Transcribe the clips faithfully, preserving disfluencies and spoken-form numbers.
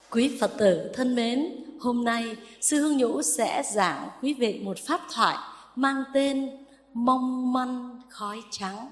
Quý Phật tử thân mến, hôm nay Sư Hương Nhũ sẽ giảng quý vị một pháp thoại mang tên Mong manh khói trắng.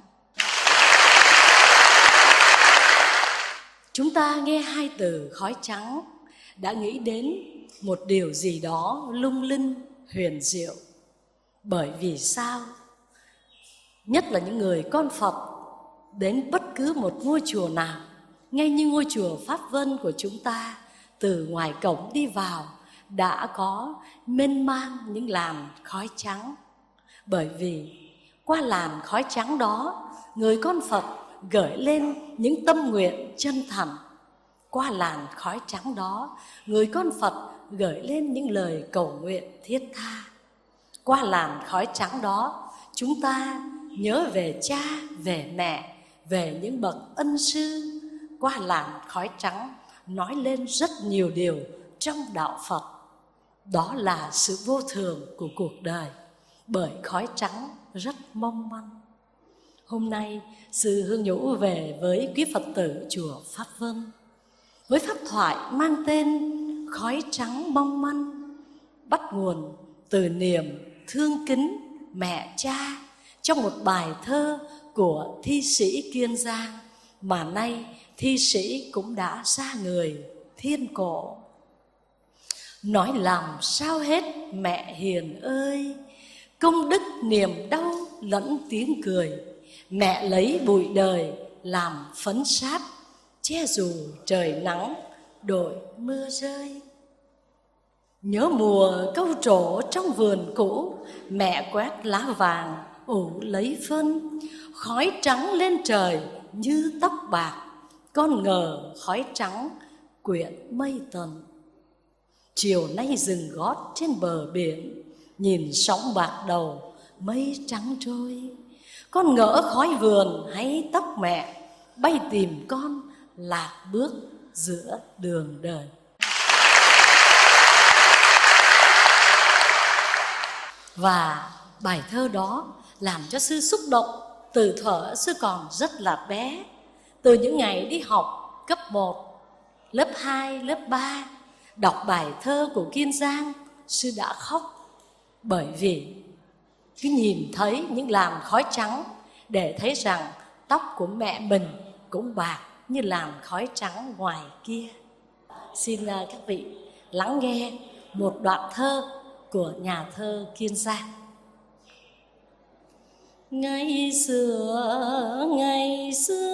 Chúng ta nghe hai từ khói trắng đã nghĩ đến một điều gì đó lung linh, huyền diệu. Bởi vì sao? Nhất là những người con Phật đến bất cứ một ngôi chùa nào, ngay như ngôi chùa Pháp Vân của chúng ta, từ ngoài cổng đi vào đã có mênh mang những làn khói trắng. Bởi vì qua làn khói trắng đó, người con Phật gửi lên những tâm nguyện chân thành. Qua làn khói trắng đó, người con Phật gửi lên những lời cầu nguyện thiết tha. Qua làn khói trắng đó, chúng ta nhớ về cha, về mẹ, về những bậc ân sư. Qua làn khói trắng nói lên rất nhiều điều trong đạo Phật. Đó là sự vô thường của cuộc đời, bởi khói trắng rất mong manh. Hôm nay Sư Hương Nhũ về với quý Phật tử chùa Pháp Vân với pháp thoại mang tên Khói trắng mong manh, bắt nguồn từ niềm thương kính mẹ cha trong một bài thơ của thi sĩ Kiên Giang, mà nay thi sĩ cũng đã ra người thiên cổ. Nói làm sao hết mẹ hiền ơi, công đức niềm đau lẫn tiếng cười. Mẹ lấy bụi đời làm phấn sáp, che dù trời nắng đổi mưa rơi. Nhớ mùa câu trổ trong vườn cũ, mẹ quét lá vàng ủ lấy phân. Khói trắng lên trời như tóc bạc, con ngờ khói trắng quyện mây tần. Chiều nay dừng gót trên bờ biển, nhìn sóng bạc đầu mây trắng trôi. Con ngỡ khói vườn hay tóc mẹ, bay tìm con lạc bước giữa đường đời. Và bài thơ đó làm cho sư xúc động từ thuở sư còn rất là bé. Từ những ngày đi học cấp một, lớp hai, lớp ba, đọc bài thơ của Kiên Giang, sư đã khóc. Bởi vì cứ nhìn thấy những làn khói trắng để thấy rằng tóc của mẹ mình cũng bạc như làn khói trắng ngoài kia. Xin các vị lắng nghe một đoạn thơ của nhà thơ Kiên Giang. Ngày xưa, ngày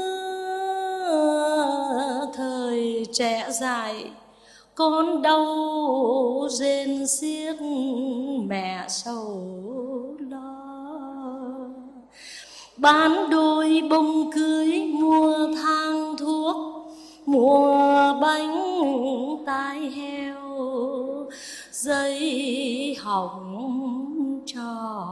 xưa, thời trẻ dại, con đau rên xiết mẹ sầu lo. Bán đôi bông cưới mua thang thuốc, mua bánh tai heo, dây hỏng trò.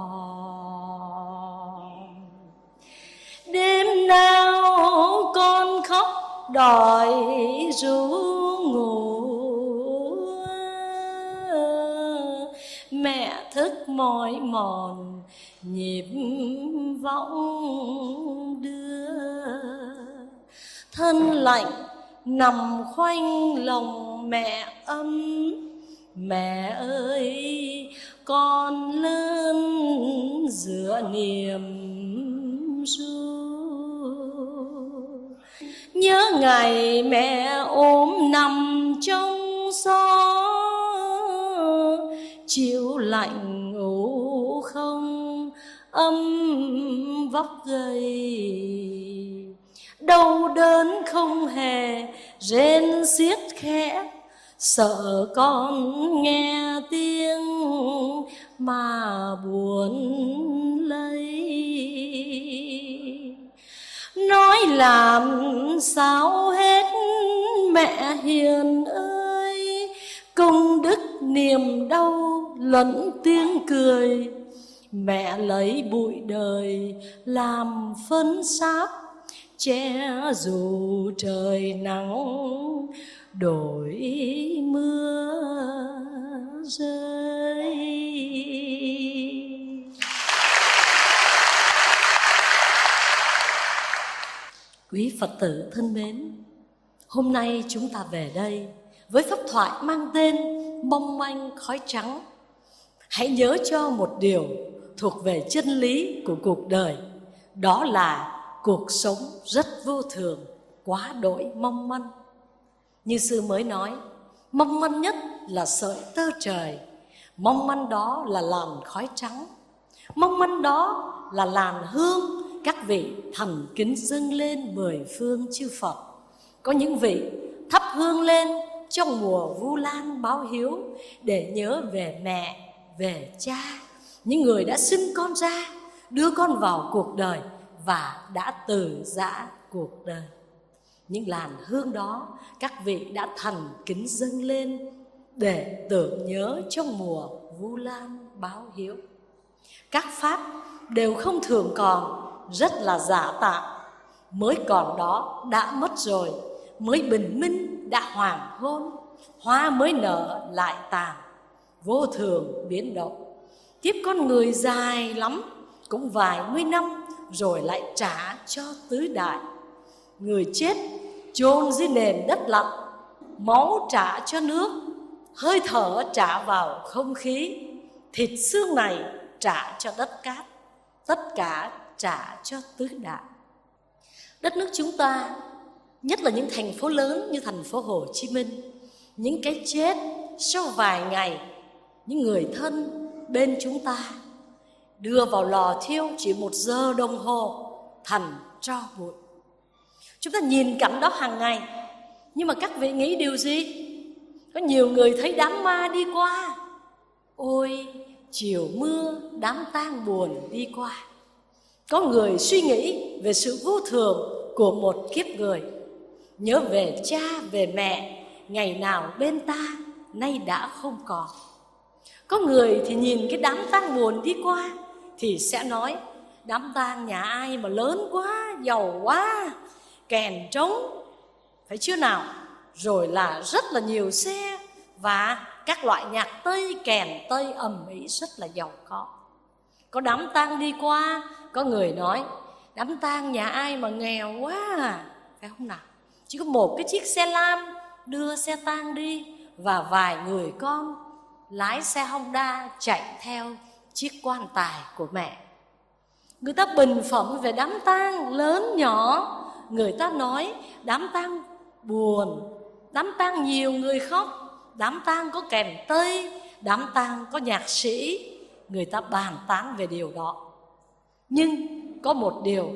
Đêm nào con khóc đòi ru ngủ, mẹ thức mỏi mòn nhịp võng đưa. Thân lạnh nằm khoanh lòng mẹ ấm, mẹ ơi con lớn giữa niềm ru. Nhớ ngày mẹ ốm nằm trong gió, chiều lạnh ngủ không ấm vóc gầy. Đau đớn không hề rên xiết khẽ, sợ con nghe tiếng mà buồn lấy. Nói làm sao hết mẹ hiền ơi, công đức niềm đau lẫn tiếng cười. Mẹ lấy bụi đời làm phấn sáp, che dù trời nắng đổi mưa rơi. Quý Phật tử thân mến, hôm nay chúng ta về đây với pháp thoại mang tên Mong manh khói trắng. Hãy nhớ cho một điều thuộc về chân lý của cuộc đời, đó là cuộc sống rất vô thường, quá đỗi mong manh. Như sư mới nói, mong manh nhất là sợi tơ trời, mong manh đó là làn khói trắng, mong manh đó là làn hương các vị thành kính dâng lên mười phương chư Phật. Có những vị thắp hương lên trong mùa Vu Lan báo hiếu để nhớ về mẹ, về cha, những người đã sinh con ra, đưa con vào cuộc đời và đã từ giã cuộc đời. Những làn hương đó các vị đã thành kính dâng lên để tưởng nhớ trong mùa Vu Lan báo hiếu. Các pháp đều không thường còn, rất là giả tạm. Mới còn đó đã mất rồi, mới bình minh đã hoàng hôn, hoa mới nở lại tàn, vô thường biến động. Kiếp con người dài lắm, cũng vài mươi năm rồi lại trả cho tứ đại. Người chết chôn dưới nền đất lặng, máu trả cho nước, hơi thở trả vào không khí, thịt xương này trả cho đất cát, tất cả trả cho tứ đại. Đất nước chúng ta, nhất là những thành phố lớn như thành phố Hồ Chí Minh, những cái chết sau vài ngày, những người thân bên chúng ta đưa vào lò thiêu chỉ một giờ đồng hồ thành tro bụi. Chúng ta nhìn cảnh đó hàng ngày, nhưng mà các vị nghĩ điều gì? Có nhiều người thấy đám ma đi qua, ôi chiều mưa đám tang buồn đi qua. Có người suy nghĩ về sự vô thường của một kiếp người, nhớ về cha, về mẹ, ngày nào bên ta nay đã không còn. Có người thì nhìn cái đám tang buồn đi qua thì sẽ nói, đám tang nhà ai mà lớn quá, giàu quá, kèn trống, phải chưa nào? Rồi là rất là nhiều xe và các loại nhạc Tây, kèn Tây ầm ĩ rất là giàu có. Có đám tang đi qua, có người nói, đám tang nhà ai mà nghèo quá à, phải không nào? Chỉ có một cái chiếc xe lam đưa xe tang đi và vài người con lái xe Honda chạy theo chiếc quan tài của mẹ. Người ta bình phẩm về đám tang lớn nhỏ, người ta nói đám tang buồn, đám tang nhiều người khóc, đám tang có kèn Tây, đám tang có nhạc sĩ. Người ta bàn tán về điều đó. Nhưng có một điều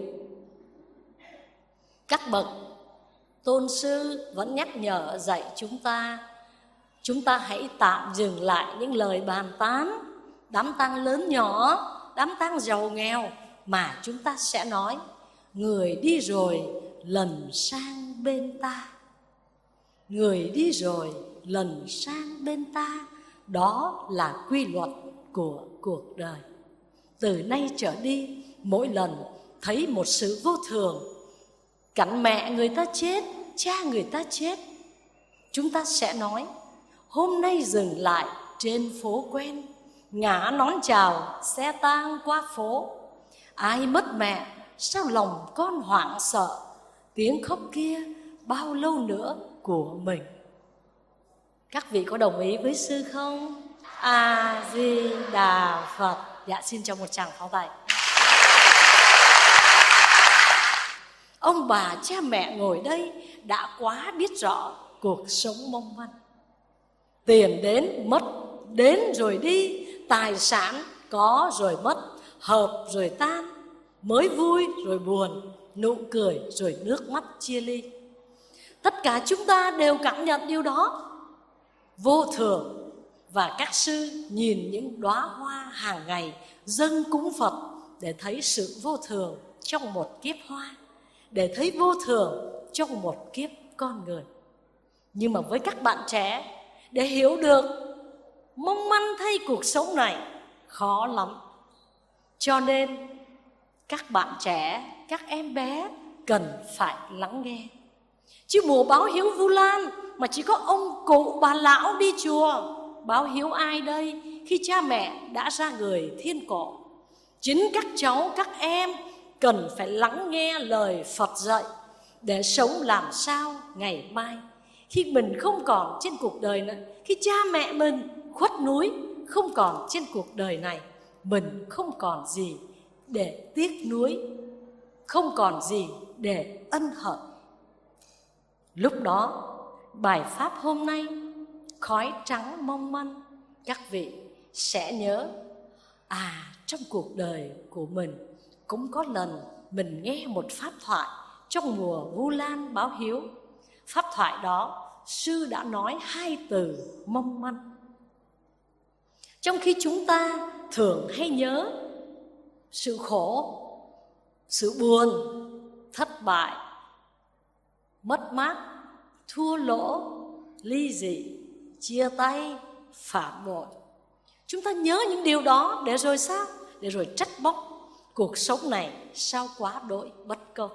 các bậc tôn sư vẫn nhắc nhở dạy chúng ta, chúng ta hãy tạm dừng lại những lời bàn tán đám tang lớn nhỏ, đám tang giàu nghèo, mà chúng ta sẽ nói, người đi rồi lần sang bên ta, người đi rồi lần sang bên ta. Đó là quy luật của cuộc đời. Từ nay trở đi, mỗi lần thấy một sự vô thường, cảnh mẹ người ta chết, cha người ta chết, chúng ta sẽ nói, hôm nay dừng lại trên phố quen, ngả nón chào xe tang qua phố. Ai mất mẹ, sao lòng con hoảng sợ, tiếng khóc kia bao lâu nữa của mình. Các vị có đồng ý với sư không? A Di Đà Phật. Dạ, xin cho một tràng pháo tay. Ông bà cha mẹ ngồi đây đã quá biết rõ cuộc sống mong manh. Tiền đến mất, đến rồi đi, tài sản có rồi mất, hợp rồi tan, mới vui rồi buồn, nụ cười rồi nước mắt chia ly. Tất cả chúng ta đều cảm nhận điều đó vô thường. Và các sư nhìn những đóa hoa hàng ngày dâng cúng Phật để thấy sự vô thường trong một kiếp hoa, để thấy vô thường trong một kiếp con người. Nhưng mà với các bạn trẻ, để hiểu được mong manh thay cuộc sống này khó lắm. Cho nên các bạn trẻ, các em bé cần phải lắng nghe. Chứ mùa báo hiếu Vu Lan mà chỉ có ông cụ bà lão đi chùa, báo hiếu ai đây khi cha mẹ đã ra người thiên cổ. Chính các cháu, các em cần phải lắng nghe lời Phật dạy để sống làm sao ngày mai khi mình không còn trên cuộc đời nữa, khi cha mẹ mình khuất núi không còn trên cuộc đời này, mình không còn gì để tiếc nuối, không còn gì để ân hận. Lúc đó bài pháp hôm nay khói trắng mong manh, các vị sẽ nhớ, à, trong cuộc đời của mình cũng có lần mình nghe một pháp thoại trong mùa Vu Lan báo hiếu. Pháp thoại đó sư đã nói hai từ mong manh. Trong khi chúng ta thường hay nhớ sự khổ, sự buồn, thất bại, mất mát, thua lỗ, ly dị, chia tay, phản bội, chúng ta nhớ những điều đó để rồi sao? Để rồi trách móc cuộc sống này sao quá đỗi bất công.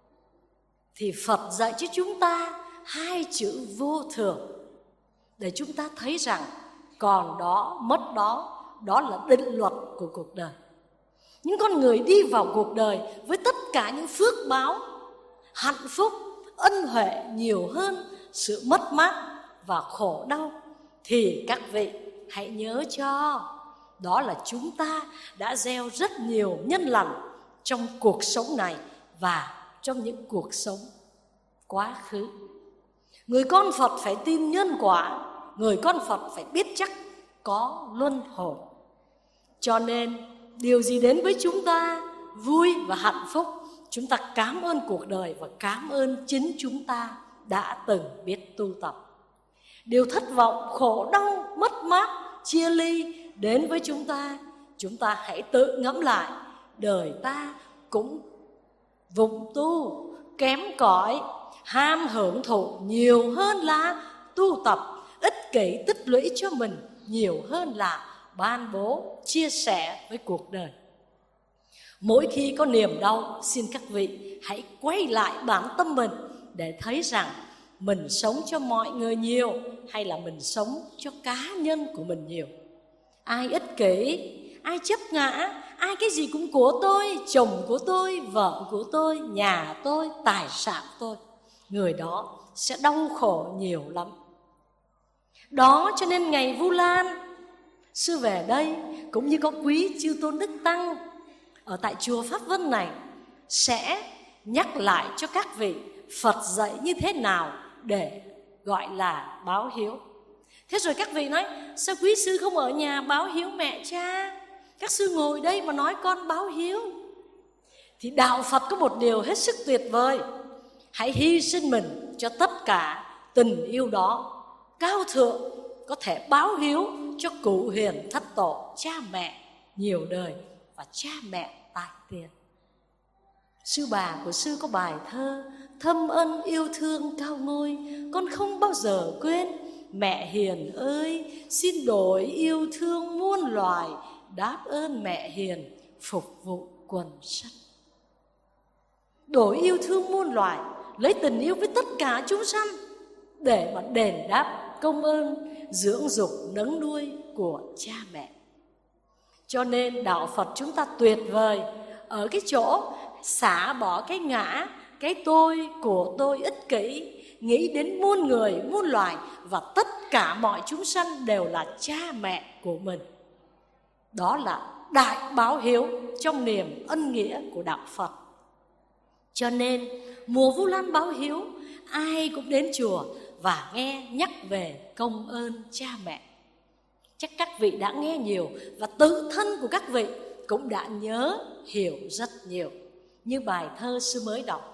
Thì Phật dạy cho chúng ta hai chữ vô thường, để chúng ta thấy rằng còn đó mất đó, đó là định luật của cuộc đời. Những con người đi vào cuộc đời với tất cả những phước báo, hạnh phúc, ân huệ nhiều hơn sự mất mát và khổ đau, thì các vị hãy nhớ cho, đó là chúng ta đã gieo rất nhiều nhân lành trong cuộc sống này và trong những cuộc sống quá khứ. Người con Phật phải tin nhân quả, người con Phật phải biết chắc có luân hồi. Cho nên điều gì đến với chúng ta vui và hạnh phúc, chúng ta cảm ơn cuộc đời và cảm ơn chính chúng ta đã từng biết tu tập. Điều thất vọng, khổ đau, mất mát, chia ly đến với chúng ta, chúng ta hãy tự ngẫm lại, đời ta cũng vụng tu, kém cỏi, ham hưởng thụ nhiều hơn là tu tập, ích kỷ tích lũy cho mình nhiều hơn là ban bố, chia sẻ với cuộc đời. Mỗi khi có niềm đau, xin các vị hãy quay lại bản tâm mình để thấy rằng mình sống cho mọi người nhiều hay là mình sống cho cá nhân của mình nhiều. Ai ích kỷ, ai chấp ngã, ai cái gì cũng của tôi, chồng của tôi, vợ của tôi, nhà tôi, tài sản tôi, người đó sẽ đau khổ nhiều lắm. Đó cho nên ngày Vu Lan, sư về đây cũng như có quý chư tôn đức tăng ở tại chùa Pháp Vân này sẽ nhắc lại cho các vị Phật dạy như thế nào để gọi là báo hiếu. Thế rồi các vị nói, sao quý sư không ở nhà báo hiếu mẹ cha? Các sư ngồi đây mà nói con báo hiếu. Thì đạo Phật có một điều hết sức tuyệt vời: hãy hy sinh mình cho tất cả tình yêu đó cao thượng, có thể báo hiếu cho cụ hiền thất tổ, cha mẹ nhiều đời và cha mẹ tại tiền. Sư bà của sư có bài thơ thâm ân yêu thương cao ngôi, con không bao giờ quên. Mẹ hiền ơi, xin đổi yêu thương muôn loài, đáp ơn mẹ hiền phục vụ quần sanh. Đổi yêu thương muôn loài, lấy tình yêu với tất cả chúng sanh để mà đền đáp công ơn dưỡng dục nấng nuôi của cha mẹ. Cho nên đạo Phật chúng ta tuyệt vời ở cái chỗ xả bỏ cái ngã, cái tôi, của tôi ích kỷ, nghĩ đến muôn người, muôn loài và tất cả mọi chúng sanh đều là cha mẹ của mình. Đó là đại báo hiếu trong niềm ân nghĩa của đạo Phật. Cho nên mùa Vu Lan báo hiếu, ai cũng đến chùa và nghe nhắc về công ơn cha mẹ. Chắc các vị đã nghe nhiều và tự thân của các vị cũng đã nhớ hiểu rất nhiều. Như bài thơ sư mới đọc,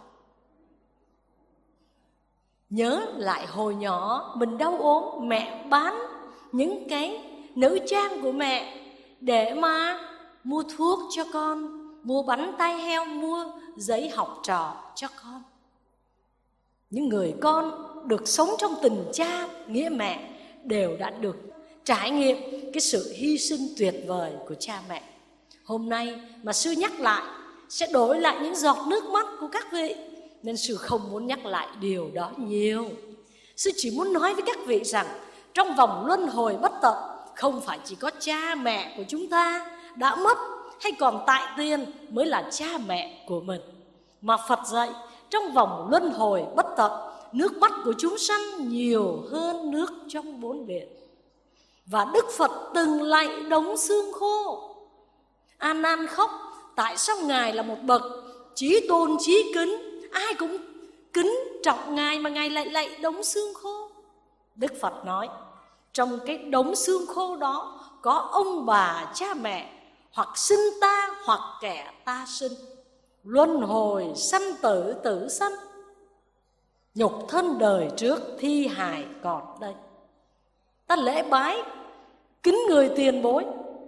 nhớ lại hồi nhỏ mình đau ốm, mẹ bán những cái nữ trang của mẹ để mà mua thuốc cho con, mua bánh tai heo, mua giấy học trò cho con. Những người con được sống trong tình cha nghĩa mẹ đều đã được trải nghiệm cái sự hy sinh tuyệt vời của cha mẹ. Hôm nay mà sư nhắc lại sẽ đổi lại những giọt nước mắt của các vị, nên sư không muốn nhắc lại điều đó nhiều. Sư chỉ muốn nói với các vị rằng trong vòng luân hồi bất tận, không phải chỉ có cha mẹ của chúng ta đã mất hay còn tại tiền mới là cha mẹ của mình, mà Phật dạy trong vòng luân hồi bất tận, nước mắt của chúng sanh nhiều hơn nước trong bốn biển. Và Đức Phật từng lạy đống xương khô. A Nan khóc, tại sao Ngài là một bậc chí tôn chí kính, ai cũng kính trọng Ngài, mà Ngài lại lạy đống xương khô? Đức Phật nói, trong cái đống xương khô đó có ông bà cha mẹ, hoặc sinh ta hoặc kẻ ta sinh, luân hồi sanh tử tử sanh, nhục thân đời trước thi hài còn đây. Ta lễ bái kính người tiền bối.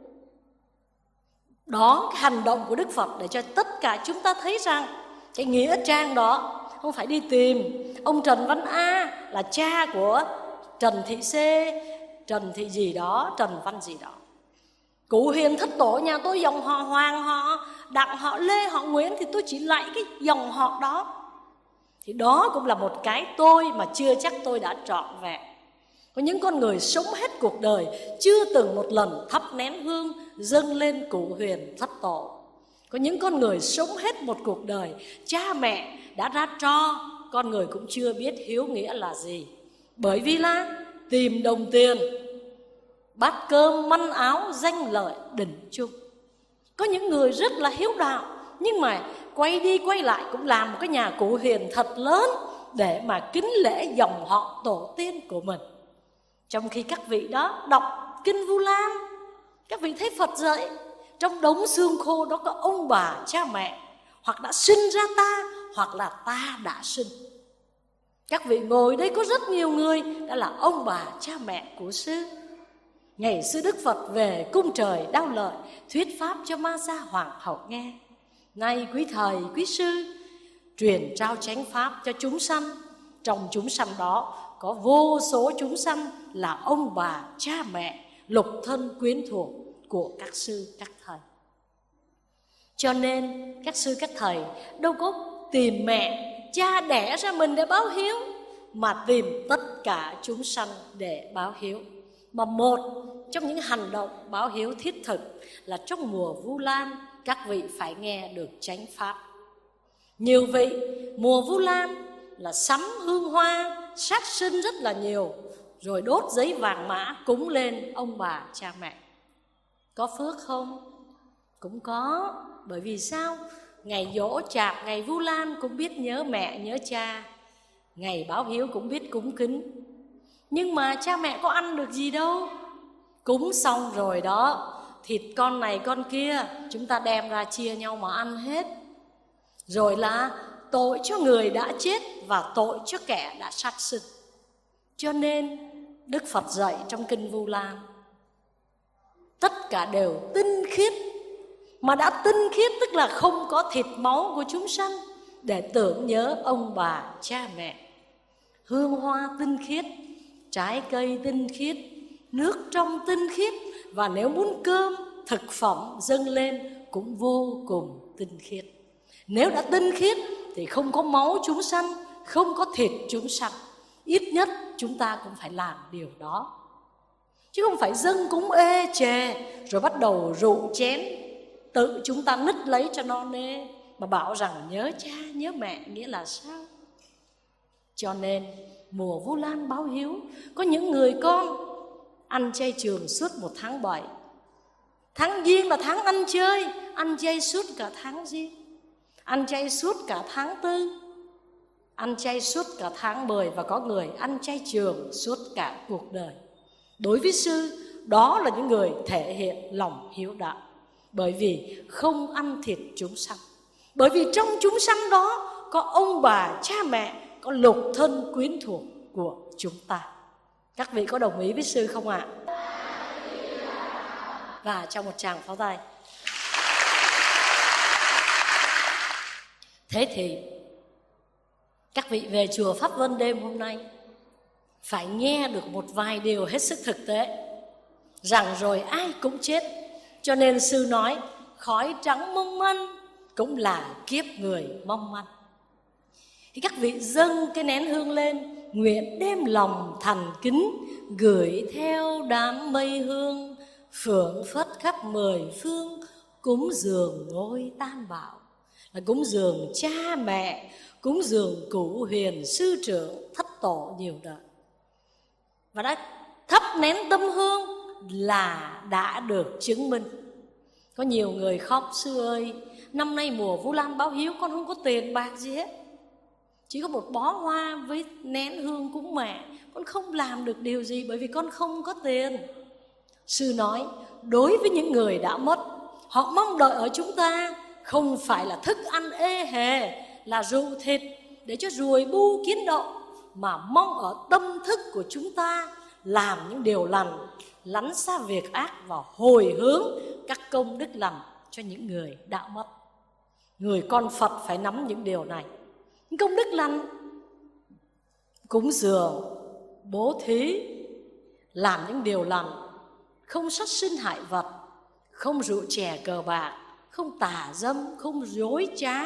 Đó, cái hành động của Đức Phật để cho tất cả chúng ta thấy rằng cái nghĩa trang đó không phải đi tìm ông Trần Văn A là cha của Trần Thị C, Trần Thị gì đó, Trần Văn gì đó. Cụ Hiền Thất Tổ nhà tôi dòng họ Hoàng, họ Đặng, họ Lê, họ Nguyễn, thì tôi chỉ lại cái dòng họ đó. Thì đó cũng là một cái tôi mà chưa chắc tôi đã trọn vẹn. Có những con người sống hết cuộc đời chưa từng một lần thắp nén hương dâng lên Cụ Huyền Thất Tổ. Có những con người sống hết một cuộc đời cha mẹ đã ra tro, con người cũng chưa biết hiếu nghĩa là gì. Bởi vì là tìm đồng tiền, bát cơm manh áo, danh lợi đỉnh chung. Có những người rất là hiếu đạo, nhưng mà quay đi quay lại cũng làm một cái nhà Cụ Huyền thật lớn để mà kính lễ dòng họ tổ tiên của mình. Trong khi các vị đó đọc kinh Vu Lan, các vị thấy Phật dạy trong đống xương khô đó có ông bà cha mẹ, hoặc đã sinh ra ta, hoặc là ta đã sinh. Các vị ngồi đây có rất nhiều người đã là ông bà cha mẹ của sư. Ngày xưa Đức Phật về cung trời Đao Lợi thuyết pháp cho Ma Gia Hoàng hậu nghe. Nay quý thầy quý sư truyền trao chánh pháp cho chúng sanh. Trong chúng sanh đó có vô số chúng sanh là ông bà cha mẹ, lục thân quyến thuộc của các sư các thầy. Cho nên các sư các thầy đâu có tìm mẹ cha đẻ ra mình để báo hiếu, mà tìm tất cả chúng sanh để báo hiếu. Mà một trong những hành động báo hiếu thiết thực là trong mùa Vu Lan các vị phải nghe được chánh pháp. Nhiều vị mùa Vu Lan là sắm hương hoa, sát sinh rất là nhiều, rồi đốt giấy vàng mã cúng lên ông bà cha mẹ. Có phước không? Cũng có. Bởi vì sao? Ngày giỗ chạp, ngày Vu Lan cũng biết nhớ mẹ nhớ cha, ngày báo hiếu cũng biết cúng kính. Nhưng mà cha mẹ có ăn được gì đâu. Cúng xong rồi đó, thịt con này con kia chúng ta đem ra chia nhau mà ăn hết. Rồi là tội cho người đã chết và tội cho kẻ đã sát sinh. Cho nên Đức Phật dạy trong kinh Vu Lan tất cả đều tinh khiết. Mà đã tinh khiết tức là không có thịt máu của chúng sanh, để tưởng nhớ ông bà cha mẹ. Hương hoa tinh khiết, trái cây tinh khiết, nước trong tinh khiết. Và nếu muốn cơm, thực phẩm dâng lên cũng vô cùng tinh khiết. Nếu đã tinh khiết thì không có máu chúng sanh, không có thịt chúng sanh. Ít nhất chúng ta cũng phải làm điều đó, chứ không phải dâng cúng ê chề rồi bắt đầu rượu chén tự chúng ta nứt lấy cho no nê, mà bảo rằng nhớ cha nhớ mẹ nghĩa là sao? Cho nên mùa Vu Lan báo hiếu, có những người con ăn chay trường suốt một tháng bảy. Tháng Giêng là tháng ăn chơi, ăn chay suốt cả tháng Giêng. Ăn chay suốt cả tháng Tư, ăn chay suốt cả tháng mười. Và có người ăn chay trường suốt cả cuộc đời. Đối với sư, đó là những người thể hiện lòng hiếu đạo. Bởi vì không ăn thịt chúng sanh. Bởi vì trong chúng sanh đó có ông bà cha mẹ, có lục thân quyến thuộc của chúng ta. Các vị có đồng ý với sư không ạ? Và trong một tràng pháo tay. Thế thì các vị về chùa Pháp Vân đêm hôm nay phải nghe được một vài điều hết sức thực tế, rằng rồi ai cũng chết. Cho nên sư nói khói trắng mong manh cũng là kiếp người mong manh. Thì các vị dâng cái nén hương lên, nguyện đem lòng thành kính gửi theo đám mây hương, phượng phất khắp mười phương cúng dường ngôi Tam Bảo. cúng dường cha mẹ, cúng dường cụ huyền sư trưởng thất tổ nhiều đời. Và đã thắp nén tâm hương là đã được chứng minh. Có nhiều người khóc: sư ơi, năm nay mùa Vu Lan báo hiếu con không có tiền bạc gì hết, chỉ có một bó hoa với nén hương cúng mẹ, con không làm được điều gì bởi vì con không có tiền. Sư nói đối với những người đã mất, họ mong đợi ở chúng ta không phải là thức ăn ê hề, là rượu thịt để cho ruồi bu kiến đậu, mà mong ở tâm thức của chúng ta làm những điều lành, lánh xa việc ác và hồi hướng các công đức lành cho những người đã mất. Người con Phật phải nắm những điều này. Công đức lành, cúng dường, bố thí, làm những điều lành, không sát sinh hại vật, không rượu chè cờ bạc, không tà dâm, không dối trá,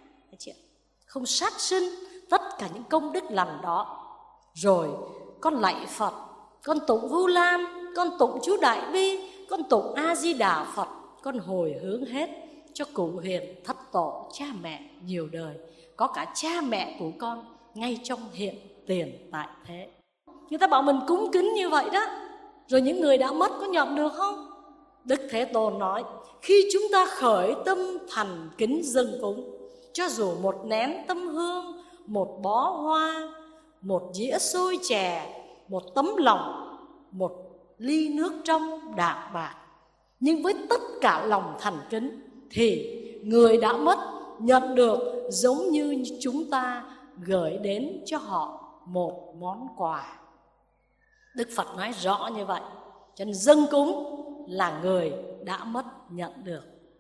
không sát sinh, tất cả những công đức lành đó. Rồi con lạy Phật, con tụng Vu Lan, con tụng chú Đại Bi, con tụng A Di Đà Phật, con hồi hướng hết cho cụ huyền thất tổ cha mẹ nhiều đời, có cả cha mẹ của con ngay trong hiện tiền tại thế. Người ta bảo mình cúng kính như vậy đó, rồi những người đã mất có nhận được không? Đức Thế Tôn nói, khi chúng ta khởi tâm thành kính dâng cúng, cho dù một nén tâm hương, một bó hoa, một dĩa xôi chè, một tấm lòng, một ly nước trong đạm bạc, nhưng với tất cả lòng thành kính, thì người đã mất nhận được giống như chúng ta gửi đến cho họ một món quà. Đức Phật nói rõ như vậy. Cho nên dâng cúng là người đã mất nhận được.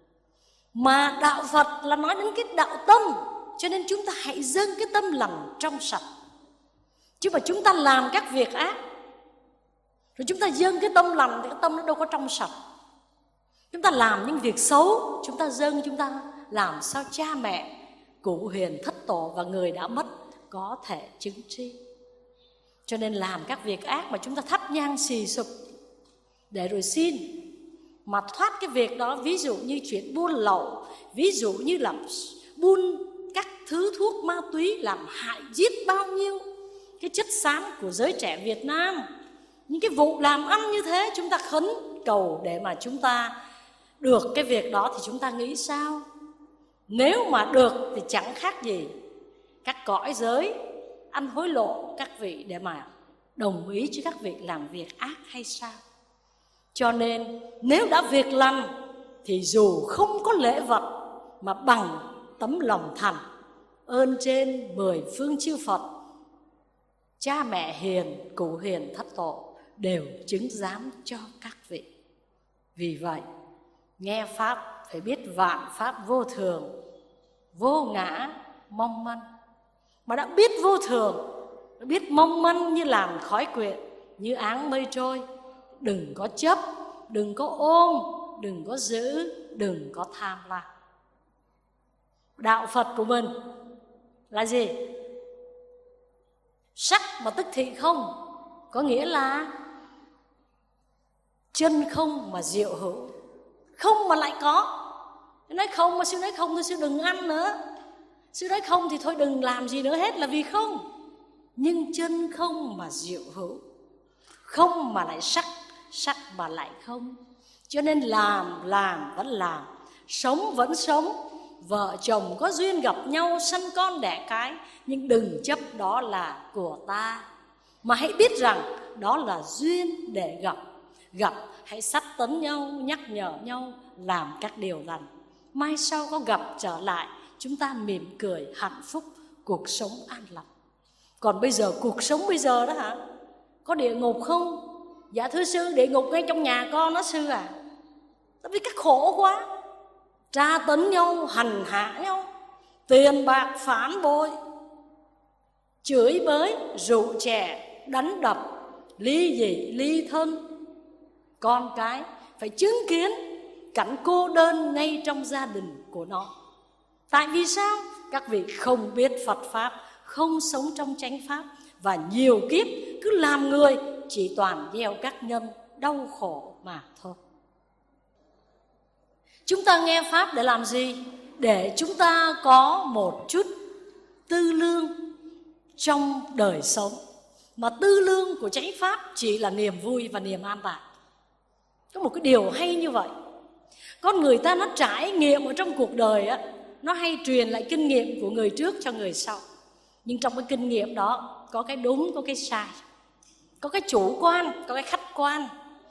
Mà đạo Phật là nói đến cái đạo tâm, cho nên chúng ta hãy dâng cái tâm lành trong sạch. Chứ mà chúng ta làm các việc ác, rồi chúng ta dâng cái tâm lành thì cái tâm nó đâu có trong sạch. Chúng ta làm những việc xấu, chúng ta dâng, chúng ta làm sao cha mẹ, cụ huyền thất tổ và người đã mất có thể chứng tri. Cho nên làm các việc ác mà chúng ta thắp nhang xì sụp để rồi xin mà thoát cái việc đó, ví dụ như chuyện buôn lậu, ví dụ như là buôn các thứ thuốc ma túy làm hại giết bao nhiêu cái chất xám của giới trẻ Việt Nam. Những cái vụ làm ăn như thế, chúng ta khấn cầu để mà chúng ta được cái việc đó, thì chúng ta nghĩ sao? Nếu mà được thì chẳng khác gì các cõi giới ăn hối lộ các vị để mà đồng ý cho các vị làm việc ác hay sao? Cho nên nếu đã việc lành thì dù không có lễ vật, mà bằng tấm lòng thành ơn trên mười phương chư Phật, cha mẹ hiền, cụ hiền thất tổ đều chứng giám cho các vị. Vì vậy nghe pháp phải biết vạn pháp vô thường, vô ngã, mong manh. Mà đã biết vô thường, đã biết mong manh như làn khói quyện, như áng mây trôi, đừng có chấp, đừng có ôm, đừng có giữ, đừng có tham lam. Đạo Phật của mình là gì? Sắc mà tức thị không, có nghĩa là chân không mà diệu hữu. Không mà lại có. Nói không mà sư nói không thôi sư đừng ăn nữa. Sư nói không thì thôi đừng làm gì nữa hết, là vì không. Nhưng chân không mà diệu hữu, không mà lại sắc, sắc mà lại không. Cho nên làm, làm vẫn làm, sống vẫn sống. Vợ chồng có duyên gặp nhau, sanh con đẻ cái, nhưng đừng chấp đó là của ta, mà hãy biết rằng đó là duyên để gặp. Gặp hãy sát tấn nhau, nhắc nhở nhau làm các điều lành. Mai sau có gặp trở lại, chúng ta mỉm cười hạnh phúc, cuộc sống an lành. Còn bây giờ cuộc sống bây giờ đó hả, có địa ngục không? Dạ thưa sư, địa ngục ngay trong nhà con đó sư à. Tại vì các khổ quá, tra tấn nhau, hành hạ nhau, tiền bạc phản bội, chửi bới, rượu chè, đánh đập, ly dị, ly thân. Con cái phải chứng kiến cảnh cô đơn ngay trong gia đình của nó. Tại vì sao? Các vị không biết Phật Pháp, không sống trong chánh Pháp, và nhiều kiếp cứ làm người chỉ toàn gieo các nhân đau khổ mà thôi. Chúng ta nghe Pháp để làm gì? để chúng ta có một chút tư lương trong đời sống. Mà tư lương của chánh pháp chỉ là niềm vui và niềm an lạc. Có một cái điều hay như vậy. Con người ta nó trải nghiệm ở trong cuộc đời á, nó hay truyền lại kinh nghiệm của người trước cho người sau. Nhưng trong cái kinh nghiệm đó có cái đúng, có cái sai, có cái chủ quan, có cái khách quan.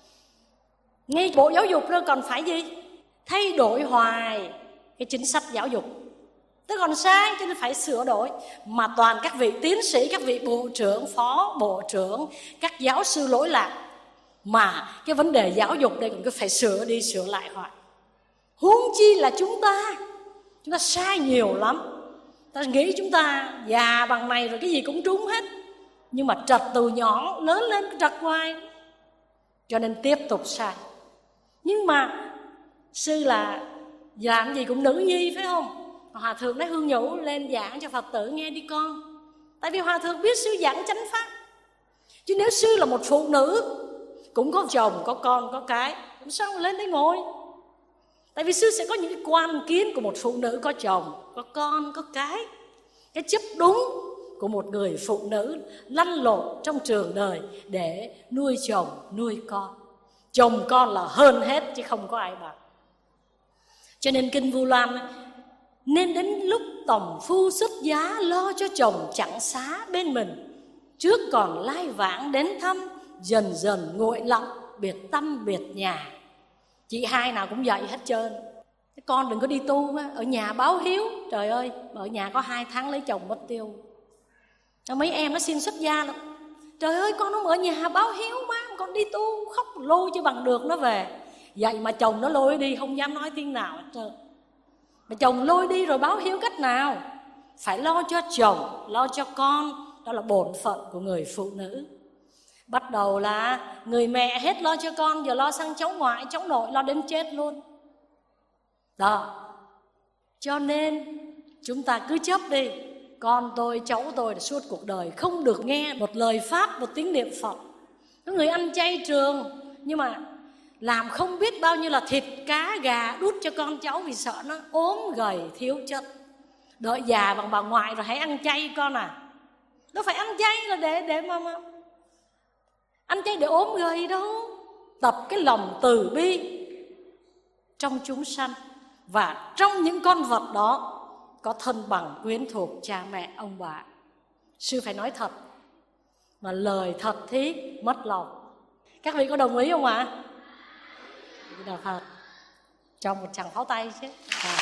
Ngay Bộ Giáo dục đó còn phải gì? Thay đổi hoài cái chính sách giáo dục. Tức còn sai cho nên phải sửa đổi. Mà toàn các vị tiến sĩ, các vị bộ trưởng, phó bộ trưởng, các giáo sư lỗi lạc. Mà cái vấn đề giáo dục đây cũng cứ phải sửa đi sửa lại hoài. Huống chi là chúng ta Chúng ta sai nhiều lắm. Ta nghĩ chúng ta già bằng này rồi cái gì cũng trúng hết. Nhưng mà trật từ nhỏ lớn lên trật hoài, cho nên tiếp tục sai. Nhưng mà sư là làm gì cũng nữ nhi phải không? Hòa thượng lấy hương nhũ lên giảng cho Phật tử nghe đi con. Tại vì Hòa thượng biết sư giảng chánh pháp. Chứ nếu sư là một phụ nữ, cũng có chồng, có con, có cái, làm sao mà lên đấy ngồi? Tại vì sư sẽ có những cái quan kiến của một phụ nữ có chồng, có con, có cái. Cái chấp đúng của một người phụ nữ lăn lộn trong trường đời để nuôi chồng, nuôi con. Chồng con là hơn hết chứ không có ai bằng. Cho nên Kinh Vu Lan: nên đến lúc tòng phu xuất giá, lo cho chồng chẳng xá bên mình. Trước còn lai vãng đến thăm, dần dần nguội lặng, biệt tâm biệt nhà. Chị hai nào cũng vậy hết trơn. Con đừng có đi tu, ở nhà báo hiếu. Trời ơi, ở nhà có hai tháng lấy chồng mất tiêu. Mấy em nó xin xuất gia lắm. Trời ơi, con nó ở nhà báo hiếu mà, con đi tu khóc lôi cho bằng được nó về. Vậy mà chồng nó lôi đi, không dám nói tiếng nào hết trơn. Mà chồng lôi đi rồi báo hiếu cách nào? Phải lo cho chồng, lo cho con. Đó là bổn phận của người phụ nữ. Bắt đầu là người mẹ hết lo cho con, giờ lo sang cháu ngoại, cháu nội, lo đến chết luôn. Đó. Cho nên chúng ta cứ chấp đi. Con tôi, cháu tôi suốt cuộc đời không được nghe một lời pháp, một tiếng niệm Phật. Có người ăn chay trường, nhưng mà làm không biết bao nhiêu là thịt, cá, gà đút cho con cháu vì sợ nó ốm gầy, thiếu chất. Đợi già bằng bà ngoại rồi hãy ăn chay con à. Đâu phải ăn chay là để, để mà, mà ăn chay để ốm gầy đâu. Tập cái lòng từ bi trong chúng sanh. Và trong những con vật đó có thân bằng quyến thuộc cha mẹ ông bà. Sư phải nói thật, mà lời thật thiết mất lòng. Các vị có đồng ý không ạ? Đạo Phật cho một tràng pháo tay chứ. À.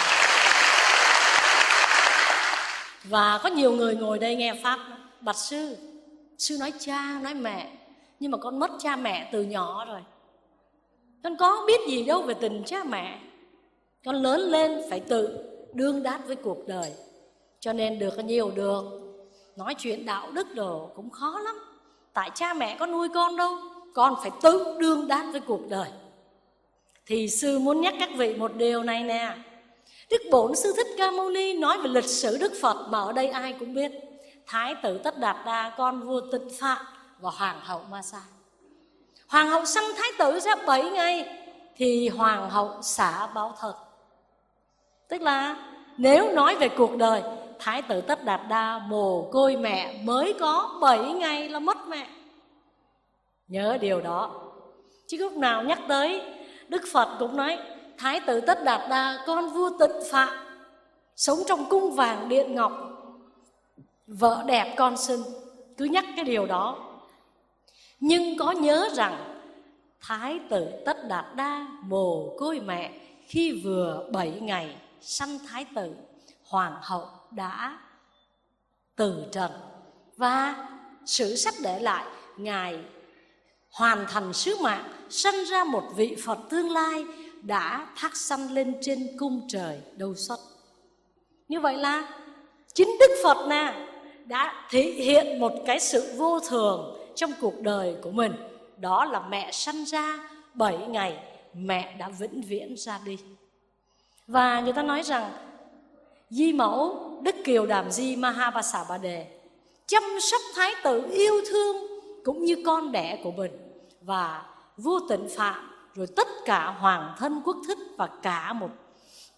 Và có nhiều người ngồi đây nghe pháp: bạch sư, sư nói cha, nói mẹ, nhưng mà con mất cha mẹ từ nhỏ rồi. Con có biết gì đâu về tình cha mẹ. Con lớn lên phải tự đương đát với cuộc đời. Cho nên được nhiều được, nói chuyện đạo đức đồ cũng khó lắm. Tại cha mẹ có nuôi con đâu, con phải tự đương đát với cuộc đời. Thì sư muốn nhắc các vị một điều này nè. Đức Bổn Sư Thích Ca Mâu Ni nói về lịch sử Đức Phật mà ở đây ai cũng biết. Thái tử Tất Đạt Đa, con vua Tịnh Phạn và hoàng hậu Ma Sa. Hoàng hậu sanh thái tử ra bảy ngày thì hoàng hậu xả báo thân. Tức là nếu nói về cuộc đời, Thái tử Tất Đạt Đa mồ côi mẹ mới có bảy ngày là mất mẹ. Nhớ điều đó. Chứ lúc nào nhắc tới Đức Phật cũng nói Thái tử Tất Đạt Đa, con vua Tịnh Phạn, sống trong cung vàng điện ngọc, vợ đẹp con xinh. Cứ nhắc cái điều đó. Nhưng có nhớ rằng Thái tử Tất Đạt Đa mồ côi mẹ khi vừa bảy ngày sanh thái tử, hoàng hậu đã từ trần. Và sử sách để lại Ngài hoàn thành sứ mạng, sanh ra một vị Phật tương lai, đã thác sanh lên trên cung trời đâu xuất. Như vậy là chính Đức Phật nè đã thể hiện một cái sự vô thường trong cuộc đời của mình. Đó là mẹ sanh ra bảy ngày, mẹ đã vĩnh viễn ra đi. Và người ta nói rằng Di Mẫu Đức Kiều Đàm Di Mahabasa Ba Đề chăm sóc thái tử yêu thương cũng như con đẻ của mình. Và vua Tịnh Phạn rồi tất cả hoàng thân quốc thích và cả một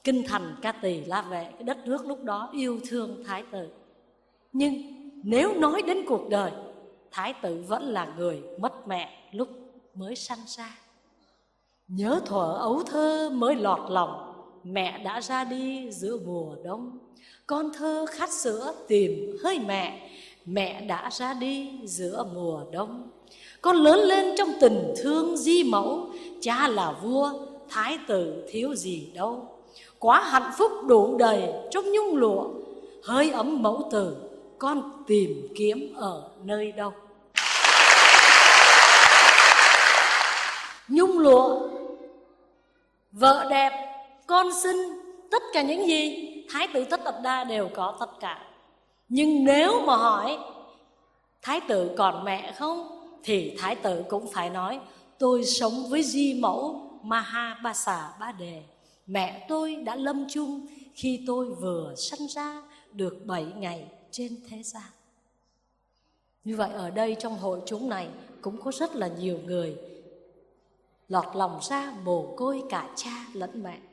kinh thành Ca Tỳ La Vệ, cái đất nước lúc đó yêu thương thái tử. Nhưng nếu nói đến cuộc đời, thái tử vẫn là người mất mẹ lúc mới sanh ra. Nhớ thuở ấu thơ mới lọt lòng, mẹ đã ra đi giữa mùa đông. Con thơ khát sữa tìm hơi mẹ, mẹ đã ra đi giữa mùa đông. Con lớn lên trong tình thương di mẫu, cha là vua, thái tử thiếu gì đâu. Quá hạnh phúc đủ đầy trong nhung lụa, hơi ấm mẫu tử con tìm kiếm ở nơi đâu. Nhung lụa, vợ đẹp, con xinh, tất cả những gì thái tử Tất Đạt Đa đều có tất cả. Nhưng nếu mà hỏi thái tử còn mẹ không, thì thái tử cũng phải nói tôi sống với di mẫu Mahabasa Ba Đề. Mẹ tôi đã lâm chung khi tôi vừa sanh ra được bảy ngày trên thế gian. Như vậy ở đây trong hội chúng này cũng có rất là nhiều người lọt lòng ra mồ côi cả cha lẫn mẹ.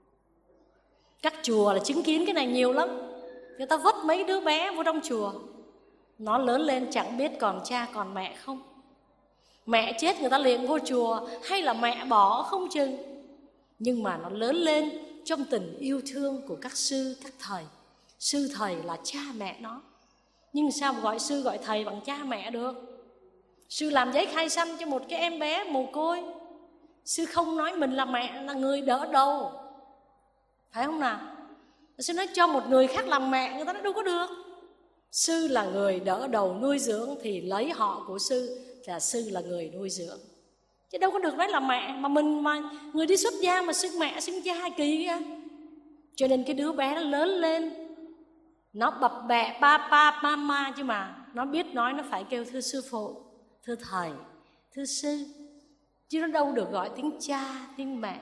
Các chùa là chứng kiến cái này nhiều lắm. Người ta vất mấy đứa bé vô trong chùa, nó lớn lên chẳng biết còn cha còn mẹ không. Mẹ chết người ta liền vô chùa, hay là mẹ bỏ không chừng. Nhưng mà nó lớn lên trong tình yêu thương của các sư, các thầy. Sư thầy là cha mẹ nó. Nhưng sao mà gọi sư gọi thầy bằng cha mẹ được? Sư làm giấy khai sanh cho một cái em bé mồ côi, sư không nói mình là mẹ, là người đỡ đầu, phải không nào? Sư nói cho một người khác làm mẹ, người ta nói đâu có được. Sư là người đỡ đầu nuôi dưỡng thì lấy họ của sư là sư là người nuôi dưỡng, chứ đâu có được nói là mẹ. Mà mình mà người đi xuất gia mà xưng mẹ xưng cha kỳ á. Cho nên cái đứa bé nó lớn lên, nó bập bẹ papa mama, chứ mà nó biết nói nó phải kêu thưa sư phụ, thưa thầy, thưa sư, chứ nó đâu được gọi tiếng cha, tiếng mẹ.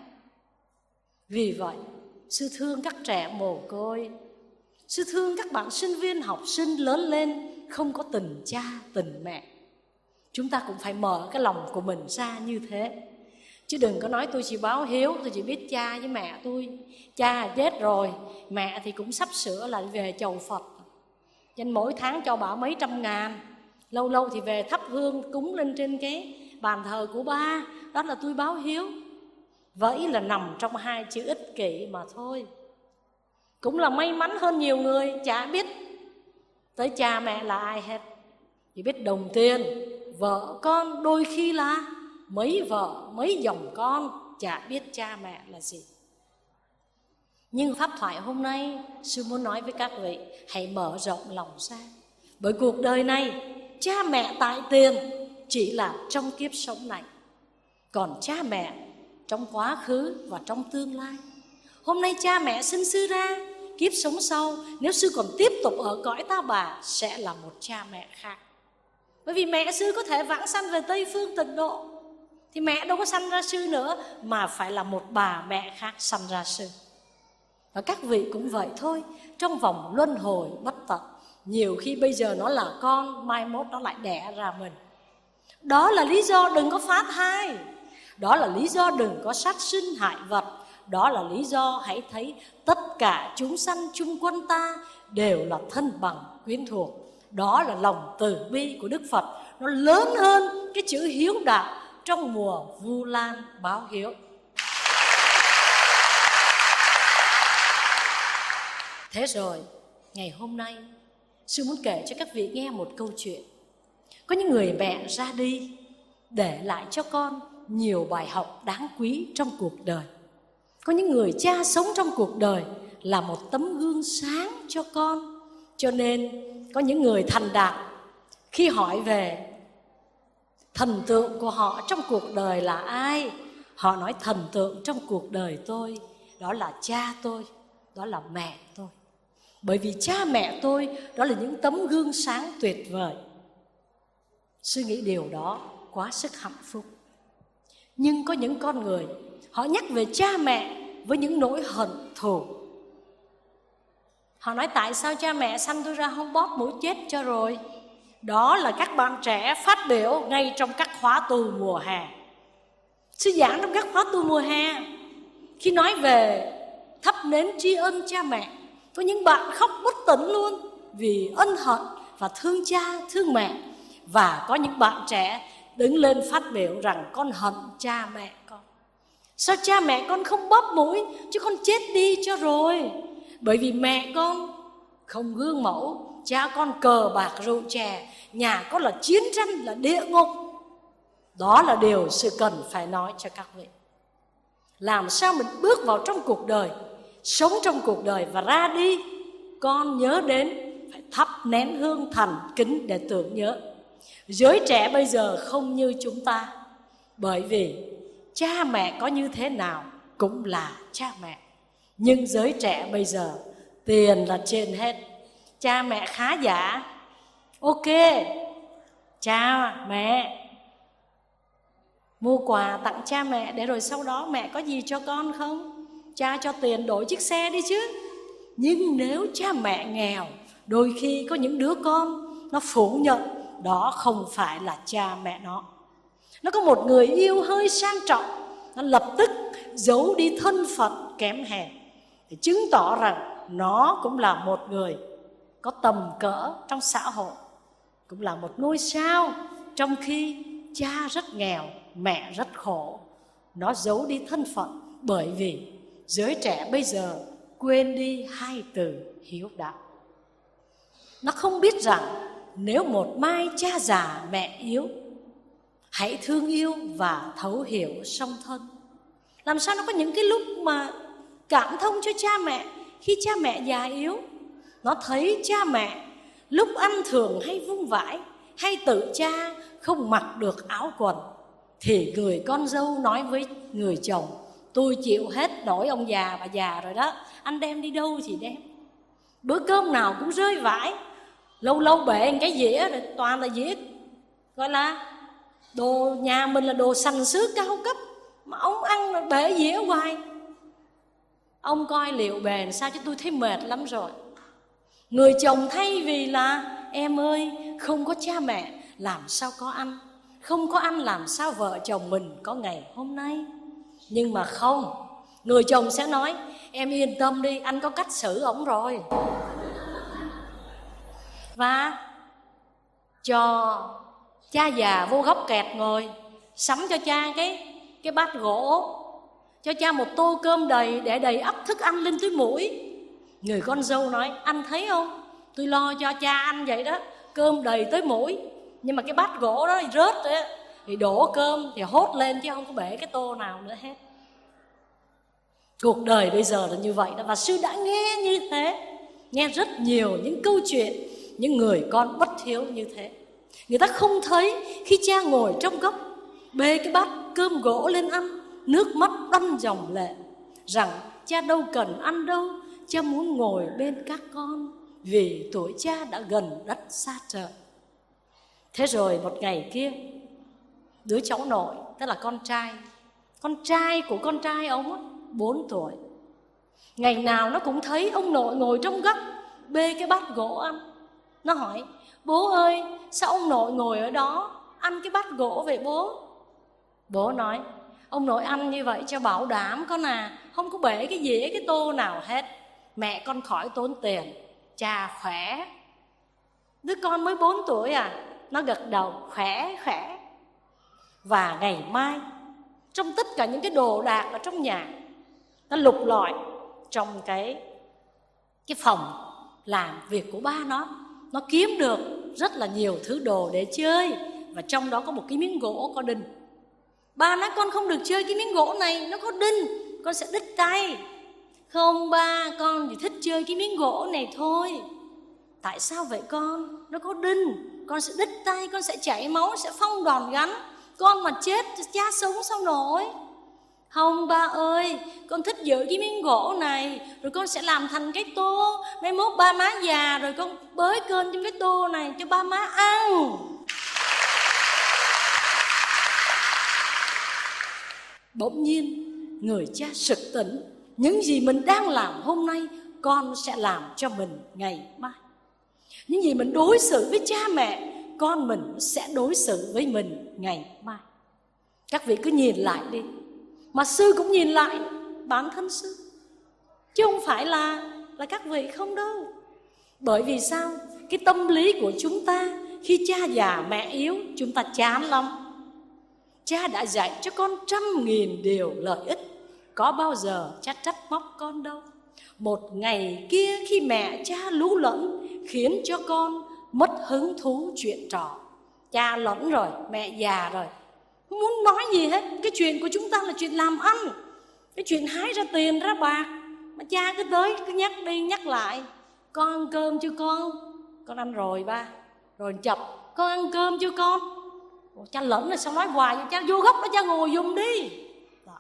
Vì vậy sư thương các trẻ mồ côi, sư thương các bạn sinh viên học sinh lớn lên không có tình cha, tình mẹ. Chúng ta cũng phải mở cái lòng của mình ra như thế. Chứ đừng có nói tôi chỉ báo hiếu, tôi chỉ biết cha với mẹ tôi. Cha chết rồi, mẹ thì cũng sắp sửa lại về chầu Phật, nên mỗi tháng cho bà mấy trăm ngàn. Lâu lâu thì về thắp hương cúng lên trên cái bàn thờ của ba. Đó là tôi báo hiếu. Vậy là nằm trong hai chữ ích kỷ mà thôi. Cũng là may mắn hơn nhiều người chả biết tới cha mẹ là ai hết. Chỉ biết đồng tiền, vợ con, đôi khi là mấy vợ, mấy dòng con, chả biết cha mẹ là gì. Nhưng pháp thoại hôm nay, sư muốn nói với các vị, hãy mở rộng lòng ra. Bởi cuộc đời này, cha mẹ tại tiền chỉ là trong kiếp sống này. Còn cha mẹ trong quá khứ và trong tương lai. Hôm nay cha mẹ sinh sư ra, kiếp sống sau, nếu sư còn tiếp tục ở cõi ta bà, sẽ là một cha mẹ khác. Bởi vì mẹ sư có thể vãng sanh về Tây Phương Tịnh Độ, thì mẹ đâu có sanh ra sư nữa, mà phải là một bà mẹ khác sanh ra sư. Và các vị cũng vậy thôi. Trong vòng luân hồi bất tận, nhiều khi bây giờ nó là con, mai mốt nó lại đẻ ra mình. Đó là lý do đừng có phá thai. Đó là lý do đừng có sát sinh hại vật. Đó là lý do hãy thấy tất cả chúng sanh chung quanh ta đều là thân bằng quyến thuộc. Đó là lòng từ bi của Đức Phật. Nó lớn hơn cái chữ hiếu đạo trong mùa Vu Lan báo hiếu. Thế rồi, ngày hôm nay, sư muốn kể cho các vị nghe một câu chuyện. Có những người mẹ ra đi, để lại cho con nhiều bài học đáng quý trong cuộc đời. Có những người cha sống trong cuộc đời là một tấm gương sáng cho con. Cho nên có những người thành đạt, khi hỏi về thần tượng của họ trong cuộc đời là ai, họ nói thần tượng trong cuộc đời tôi đó là cha tôi, đó là mẹ tôi. Bởi vì cha mẹ tôi đó là những tấm gương sáng tuyệt vời. Sư nghĩ điều đó quá sức hạnh phúc. Nhưng có những con người, họ nhắc về cha mẹ với những nỗi hận thù. Họ nói tại sao cha mẹ sanh tôi ra không bóp mũi chết cho rồi. Đó là các bạn trẻ phát biểu ngay trong các khóa tu mùa hè. Sư giảng trong các khóa tu mùa hè, khi nói về thắp nến tri ân cha mẹ. Có những bạn khóc bất tỉnh luôn vì ân hận và thương cha, thương mẹ. Và có những bạn trẻ đứng lên phát biểu rằng con hận cha mẹ con. Sao cha mẹ con không bóp mũi chứ con chết đi cho rồi. Bởi vì mẹ con không gương mẫu, cha con cờ bạc rượu chè, nhà con là chiến tranh, là địa ngục. Đó là điều sự cần phải nói cho các vị. Làm sao mình bước vào trong cuộc đời, sống trong cuộc đời và ra đi, con nhớ đến phải thắp nén hương thành kính để tưởng nhớ. Giới trẻ bây giờ không như chúng ta, bởi vì cha mẹ có như thế nào cũng là cha mẹ. Nhưng giới trẻ bây giờ tiền là trên hết. Cha mẹ khá giả, ok, cha mẹ mua quà tặng cha mẹ để rồi sau đó mẹ có gì cho con không? Cha cho tiền đổi chiếc xe đi chứ. Nhưng nếu cha mẹ nghèo, đôi khi có những đứa con nó phủ nhận đó không phải là cha mẹ nó. Nó có một người yêu hơi sang trọng, nó lập tức giấu đi thân phận kém hèn để chứng tỏ rằng nó cũng là một người có tầm cỡ trong xã hội, cũng là một ngôi sao, trong khi cha rất nghèo, mẹ rất khổ. Nó giấu đi thân phận bởi vì giới trẻ bây giờ quên đi hai từ hiếu đạo. Nó không biết rằng nếu một mai cha già mẹ yếu, hãy thương yêu và thấu hiểu song thân. Làm sao nó có những cái lúc mà cảm thông cho cha mẹ khi cha mẹ già yếu. Nó thấy cha mẹ lúc ăn thường hay vung vãi, hay tự cha không mặc được áo quần, thì người con dâu nói với người chồng: tôi chịu hết nổi ông già bà già rồi đó, anh đem đi đâu thì đem. Bữa cơm nào cũng rơi vãi, lâu lâu bể cái dĩa rồi toàn là dĩa gọi là đồ nhà mình là đồ sành sứ cao cấp, mà ông ăn là bể dĩa hoài. Ông coi liệu bền sao chứ tôi thấy mệt lắm rồi. Người chồng thay vì là em ơi không có cha mẹ làm sao có ăn, không có ăn làm sao vợ chồng mình có ngày hôm nay. Nhưng mà không, người chồng sẽ nói em yên tâm đi, anh có cách xử ổng rồi. Và cho cha già vô góc kẹt ngồi, sắm cho cha cái, cái bát gỗ, cho cha một tô cơm đầy để đầy ắp thức ăn lên tới mũi. Người con dâu nói anh thấy không, tôi lo cho cha ăn vậy đó, cơm đầy tới mũi, nhưng mà cái bát gỗ đó thì rớt rồi á, thì đổ cơm thì hốt lên chứ không có bể cái tô nào nữa hết. Cuộc đời bây giờ là như vậy đó. Và sư đã nghe như thế, nghe rất nhiều những câu chuyện những người con bất hiếu như thế. Người ta không thấy khi cha ngồi trong góc bê cái bát cơm gỗ lên ăn, nước mắt đăn dòng lệ, rằng cha đâu cần ăn đâu, cha muốn ngồi bên các con vì tuổi cha đã gần đất xa trời. Thế rồi một ngày kia, đứa cháu nội, tức là con trai, con trai của con trai ông á, bốn tuổi, ngày nào nó cũng thấy ông nội ngồi trong góc bê cái bát gỗ ăn. Nó hỏi bố ơi, sao ông nội ngồi ở đó ăn cái bát gỗ vậy bố? Bố nói ông nội ăn như vậy cho bảo đảm con à, không có bể cái dĩa cái tô nào hết, mẹ con khỏi tốn tiền, cha khỏe. Đứa con mới bốn tuổi à, nó gật đầu khỏe khỏe. Và ngày mai trong tất cả những cái đồ đạc ở trong nhà, nó lục lọi trong cái cái phòng làm việc của ba nó, nó kiếm được rất là nhiều thứ đồ để chơi, và trong đó có một cái miếng gỗ có đinh. Ba nói con không được chơi cái miếng gỗ này, nó có đinh, con sẽ đứt tay. Không ba, con chỉ thích chơi cái miếng gỗ này thôi. Tại sao vậy con? Nó có đinh, con sẽ đứt tay, con sẽ chảy máu, sẽ phong đòn gắn, con mà chết cha sống sao nổi. Không ba ơi, con thích giữ cái miếng gỗ này, rồi con sẽ làm thành cái tô, mai mốt ba má già rồi con bới cơm trong cái tô này cho ba má ăn. Bỗng nhiên người cha sực tỉnh, những gì mình đang làm hôm nay con sẽ làm cho mình ngày mai. Những gì mình đối xử với cha mẹ, con mình sẽ đối xử với mình ngày mai. Các vị cứ nhìn lại đi, mà sư cũng nhìn lại bản thân sư. chứ không phải là là các vị không đâu. Bởi vì sao? Cái tâm lý của chúng ta khi cha già mẹ yếu, chúng ta chán lắm. Cha đã dạy cho con trăm nghìn điều lợi ích, có bao giờ cha trách móc con đâu. Một ngày kia khi mẹ cha lú lẫn khiến cho con mất hứng thú chuyện trò. Cha lẫn rồi, mẹ già rồi, không muốn nói gì hết. Cái chuyện của chúng ta là chuyện làm ăn, cái chuyện hái ra tiền ra bạc, mà cha cứ tới cứ nhắc đi nhắc lại. Con ăn cơm chưa con? Con ăn rồi ba. Rồi chập, con ăn cơm chưa con? Ủa, cha lẫn rồi sao nói hoài vậy? Cha vô góc đó cha ngồi dùng đi. Đó.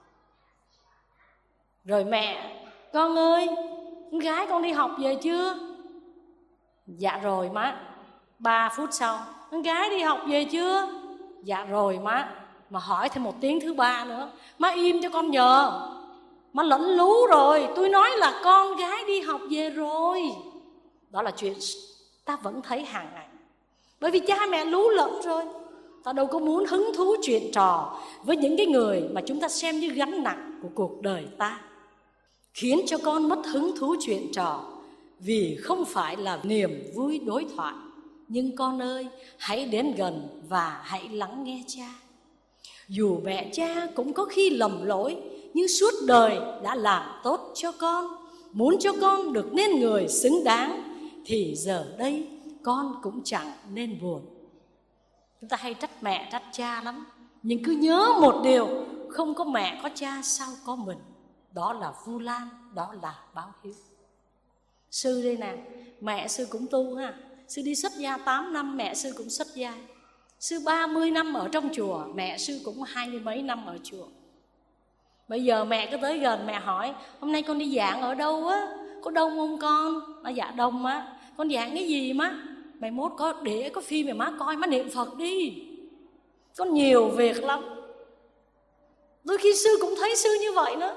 Rồi mẹ, con ơi, con gái con đi học về chưa? Dạ rồi má. Ba phút sau, con gái đi học về chưa? Dạ rồi má. Mà hỏi thêm một tiếng thứ ba nữa, má im cho con nhờ, má lẫn lú rồi. Tôi nói là con gái đi học về rồi. Đó là chuyện ta vẫn thấy hàng ngày. Bởi vì cha mẹ lú lẫn rồi. Ta đâu có muốn hứng thú chuyện trò với những cái người mà chúng ta xem như gánh nặng của cuộc đời ta. Khiến cho con mất hứng thú chuyện trò vì không phải là niềm vui đối thoại. Nhưng con ơi, hãy đến gần và hãy lắng nghe cha. Dù mẹ cha cũng có khi lầm lỗi, nhưng suốt đời đã làm tốt cho con, muốn cho con được nên người xứng đáng, thì giờ đây con cũng chẳng nên buồn. Chúng ta hay trách mẹ trách cha lắm, nhưng cứ nhớ một điều, không có mẹ có cha sao có mình. Đó là Vu Lan, đó là báo hiếu. Sư đây nè, mẹ sư cũng tu ha. Sư đi xuất gia tám năm, mẹ sư cũng xuất gia. Sư ba mươi năm ở trong chùa, mẹ sư cũng hai mươi mấy năm ở chùa. Bây giờ mẹ cứ tới gần mẹ hỏi, hôm nay con đi giảng ở đâu á? Có đông không con? Nó dạ đông á. Con giảng cái gì má? Mày mốt có để có phim mày má coi, má niệm Phật đi. Con nhiều việc lắm. Đôi khi sư cũng thấy sư như vậy nữa.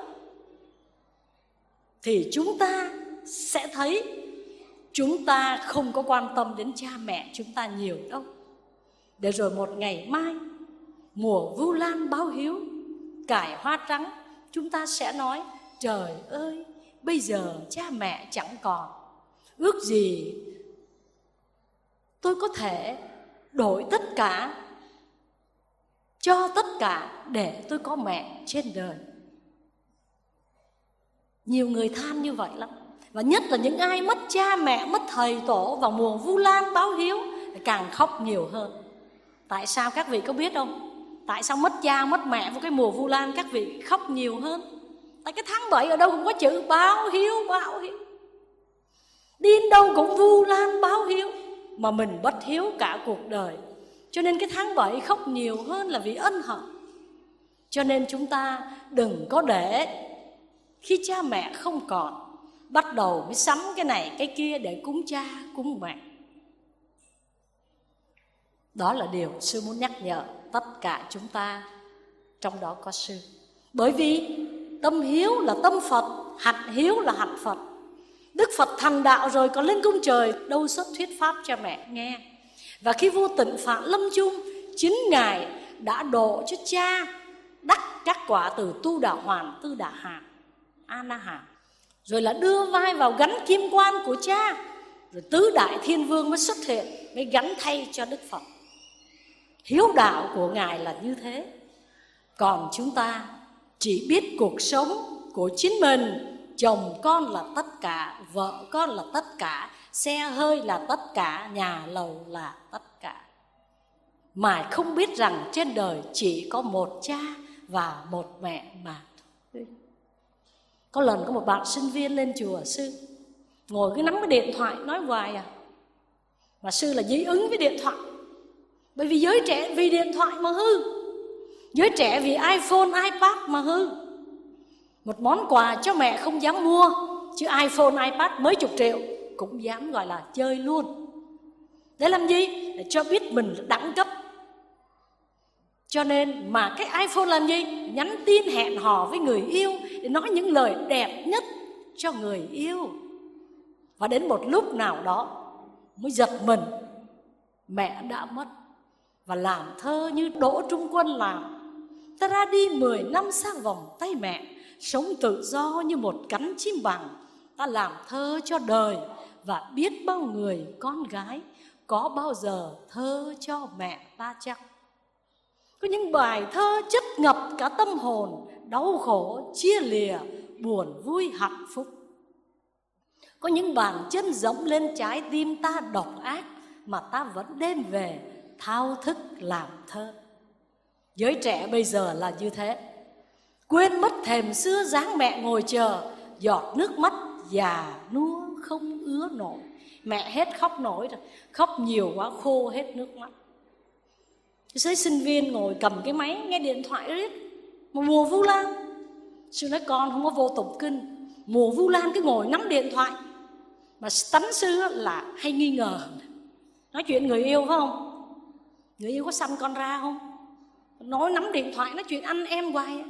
Thì chúng ta sẽ thấy chúng ta không có quan tâm đến cha mẹ chúng ta nhiều đâu. Để rồi một ngày mai, mùa Vu Lan báo hiếu, cải hoa trắng, chúng ta sẽ nói, trời ơi, bây giờ cha mẹ chẳng còn. Ước gì tôi có thể đổi tất cả, cho tất cả để tôi có mẹ trên đời. Nhiều người than như vậy lắm. Và nhất là những ai mất cha mẹ, mất thầy tổ vào mùa Vu Lan báo hiếu càng khóc nhiều hơn. Tại sao các vị có biết không? Tại sao mất cha, mất mẹ vào cái mùa Vu Lan các vị khóc nhiều hơn? Tại cái tháng bảy ở đâu cũng có chữ báo hiếu, báo hiếu. Đi đến đâu cũng Vu Lan báo hiếu. Mà mình bất hiếu cả cuộc đời. Cho nên cái tháng bảy khóc nhiều hơn là vì ân hận. Cho nên chúng ta đừng có để khi cha mẹ không còn, bắt đầu mới sắm cái này cái kia để cúng cha, cúng mẹ. Đó là điều sư muốn nhắc nhở tất cả chúng ta, trong đó có sư. Bởi vì tâm hiếu là tâm Phật, hạnh hiếu là hạnh Phật. Đức Phật thành đạo rồi còn lên cung trời, đâu xuất thuyết pháp cho mẹ nghe. Và khi vua Tịnh Phạn lâm chung, chính Ngài đã độ cho cha đắc các quả từ Tu Đà Hoàn, Tư Đà Hàm, A Na Hàm. Rồi là đưa vai vào gánh kim quan của cha. Rồi tứ đại thiên vương mới xuất hiện, mới gánh thay cho Đức Phật. Hiếu đạo của Ngài là như thế. Còn chúng ta chỉ biết cuộc sống của chính mình. Chồng con là tất cả, vợ con là tất cả, xe hơi là tất cả, nhà lầu là tất cả. Mà không biết rằng trên đời chỉ có một cha và một mẹ mà thôi. Có lần có một bạn sinh viên lên chùa sư, ngồi cứ nắm cái điện thoại nói hoài à. Mà sư là dị ứng với điện thoại. Bởi vì giới trẻ vì điện thoại mà hư. Giới trẻ vì iPhone, iPad mà hư. Một món quà cho mẹ không dám mua, chứ iPhone, iPad mấy chục triệu cũng dám gọi là chơi luôn. Để làm gì? Để cho biết mình đẳng cấp. Cho nên mà cái iPhone làm gì? Nhắn tin hẹn hò với người yêu để nói những lời đẹp nhất cho người yêu. Và đến một lúc nào đó mới giật mình, mẹ đã mất. Và làm thơ như Đỗ Trung Quân làm, ta ra đi mười năm sang vòng tay mẹ, sống tự do như một cánh chim bằng, ta làm thơ cho đời, và biết bao người con gái có bao giờ thơ cho mẹ ta chăng? Có những bài thơ chất ngập cả tâm hồn, đau khổ chia lìa, buồn vui hạnh phúc. Có những bàn chân dẫm lên trái tim ta độc ác, mà ta vẫn đem về thao thức làm thơ. Giới trẻ bây giờ là như thế, quên mất thềm xưa dáng mẹ ngồi chờ, giọt nước mắt già nua không ứa nổi. Mẹ hết khóc nổi rồi, khóc nhiều quá khô hết nước mắt. Giới sinh viên ngồi cầm cái máy nghe điện thoại riết. Mà mùa Vu Lan, sư nói con không có vô tụng kinh, mùa Vu Lan cứ ngồi nắm điện thoại. Mà tánh sư là hay nghi ngờ, nói chuyện người yêu phải không? Người yêu có sanh con ra không? Nói nắm điện thoại nói chuyện anh em hoài.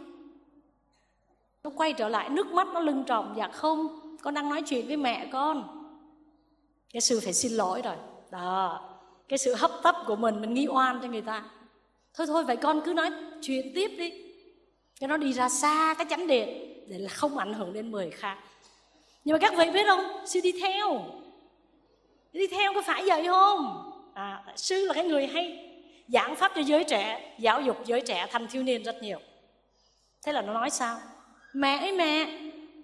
Nó quay trở lại nước mắt nó lưng tròng. Dạ không, con đang nói chuyện với mẹ con. Cái sư phải xin lỗi rồi đó. Cái sự hấp tấp của mình, mình nghi oan cho người ta. Thôi thôi vậy con cứ nói chuyện tiếp đi, cho nó đi ra xa cái chánh điện, để là không ảnh hưởng đến người khác. Nhưng mà các vị biết không, sư đi theo Đi theo có phải vậy không? À, sư là cái người hay giảng pháp cho giới trẻ, giáo dục giới trẻ thanh thiếu niên rất nhiều. Thế là nó nói sao? Mẹ ơi mẹ,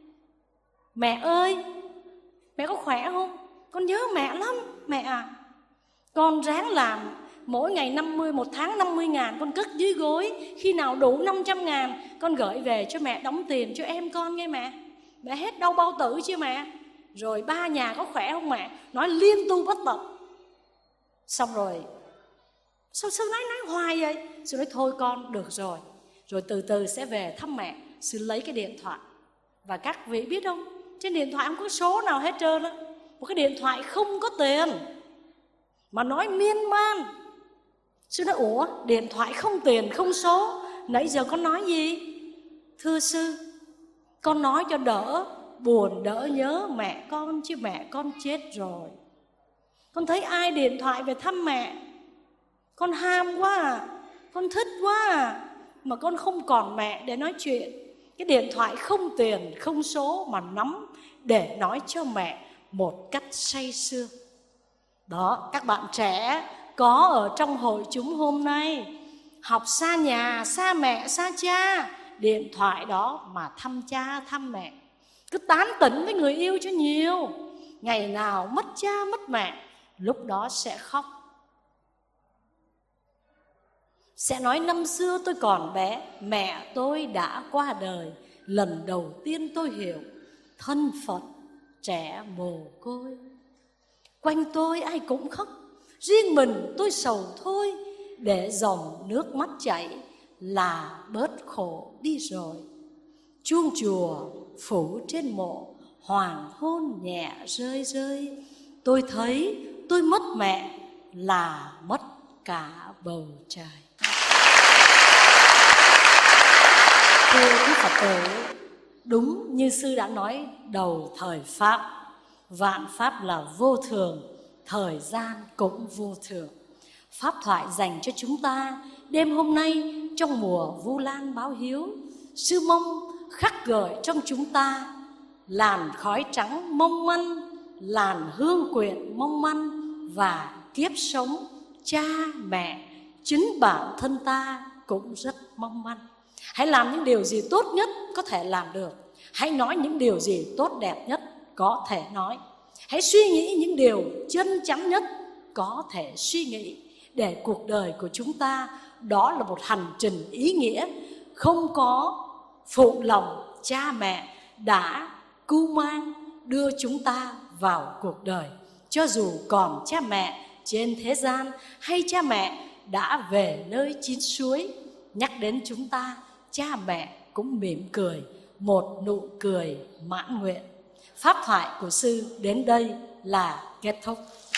mẹ ơi, mẹ có khỏe không? Con nhớ mẹ lắm mẹ à. Con ráng làm mỗi ngày năm mươi, một tháng năm mươi ngàn con cất dưới gối. Khi nào đủ năm trăm ngàn con gửi về cho mẹ đóng tiền cho em con nghe mẹ. Mẹ hết đau bao tử chưa mẹ? Rồi ba nhà có khỏe không mẹ? Nói liên tu bất tận. Xong rồi sao sư nói nói hoài vậy? Sư nói thôi con được rồi. Rồi từ từ sẽ về thăm mẹ. Sư lấy cái điện thoại. Và các vị biết không, trên điện thoại không có số nào hết trơn á. Một cái điện thoại không có tiền mà nói miên man. Sư nói ủa, điện thoại không tiền không số, nãy giờ con nói gì? Thưa sư, con nói cho đỡ buồn đỡ nhớ mẹ con, chứ mẹ con chết rồi. Con thấy ai điện thoại về thăm mẹ, con ham quá à, con thích quá à, mà con không còn mẹ để nói chuyện. Cái điện thoại không tiền không số mà nắm để nói cho mẹ một cách say sưa. Đó, các bạn trẻ có ở trong hội chúng hôm nay, học xa nhà, xa mẹ, xa cha, điện thoại đó mà thăm cha, thăm mẹ. Cứ tán tỉnh với người yêu cho nhiều. Ngày nào mất cha, mất mẹ, lúc đó sẽ khóc. Sẽ nói năm xưa tôi còn bé, mẹ tôi đã qua đời. Lần đầu tiên tôi hiểu thân phận trẻ mồ côi. Quanh tôi ai cũng khóc, riêng mình tôi sầu thôi. Để dòng nước mắt chảy là bớt khổ đi rồi. Chuông chùa phủ trên mộ, hoàng hôn nhẹ rơi rơi. Tôi thấy tôi mất mẹ là mất cả bầu trời. Thưa quý Phật tử, đúng như sư đã nói đầu thời Pháp, vạn pháp là vô thường, thời gian cũng vô thường. Pháp thoại dành cho chúng ta đêm hôm nay trong mùa Vu Lan báo hiếu, sư mong khắc gợi trong chúng ta làn khói trắng mong manh, làn hương quyện mong manh, và kiếp sống cha mẹ chính bản thân ta cũng rất mong manh. Hãy làm những điều gì tốt nhất có thể làm được. Hãy nói những điều gì tốt đẹp nhất có thể nói. Hãy suy nghĩ những điều chân chắn nhất có thể suy nghĩ, để cuộc đời của chúng ta đó là một hành trình ý nghĩa, không có phụ lòng cha mẹ đã cưu mang đưa chúng ta vào cuộc đời. Cho dù còn cha mẹ trên thế gian hay cha mẹ đã về nơi chín suối, nhắc đến chúng ta, cha mẹ cũng mỉm cười, một nụ cười mãn nguyện. Pháp thoại của sư đến đây là kết thúc.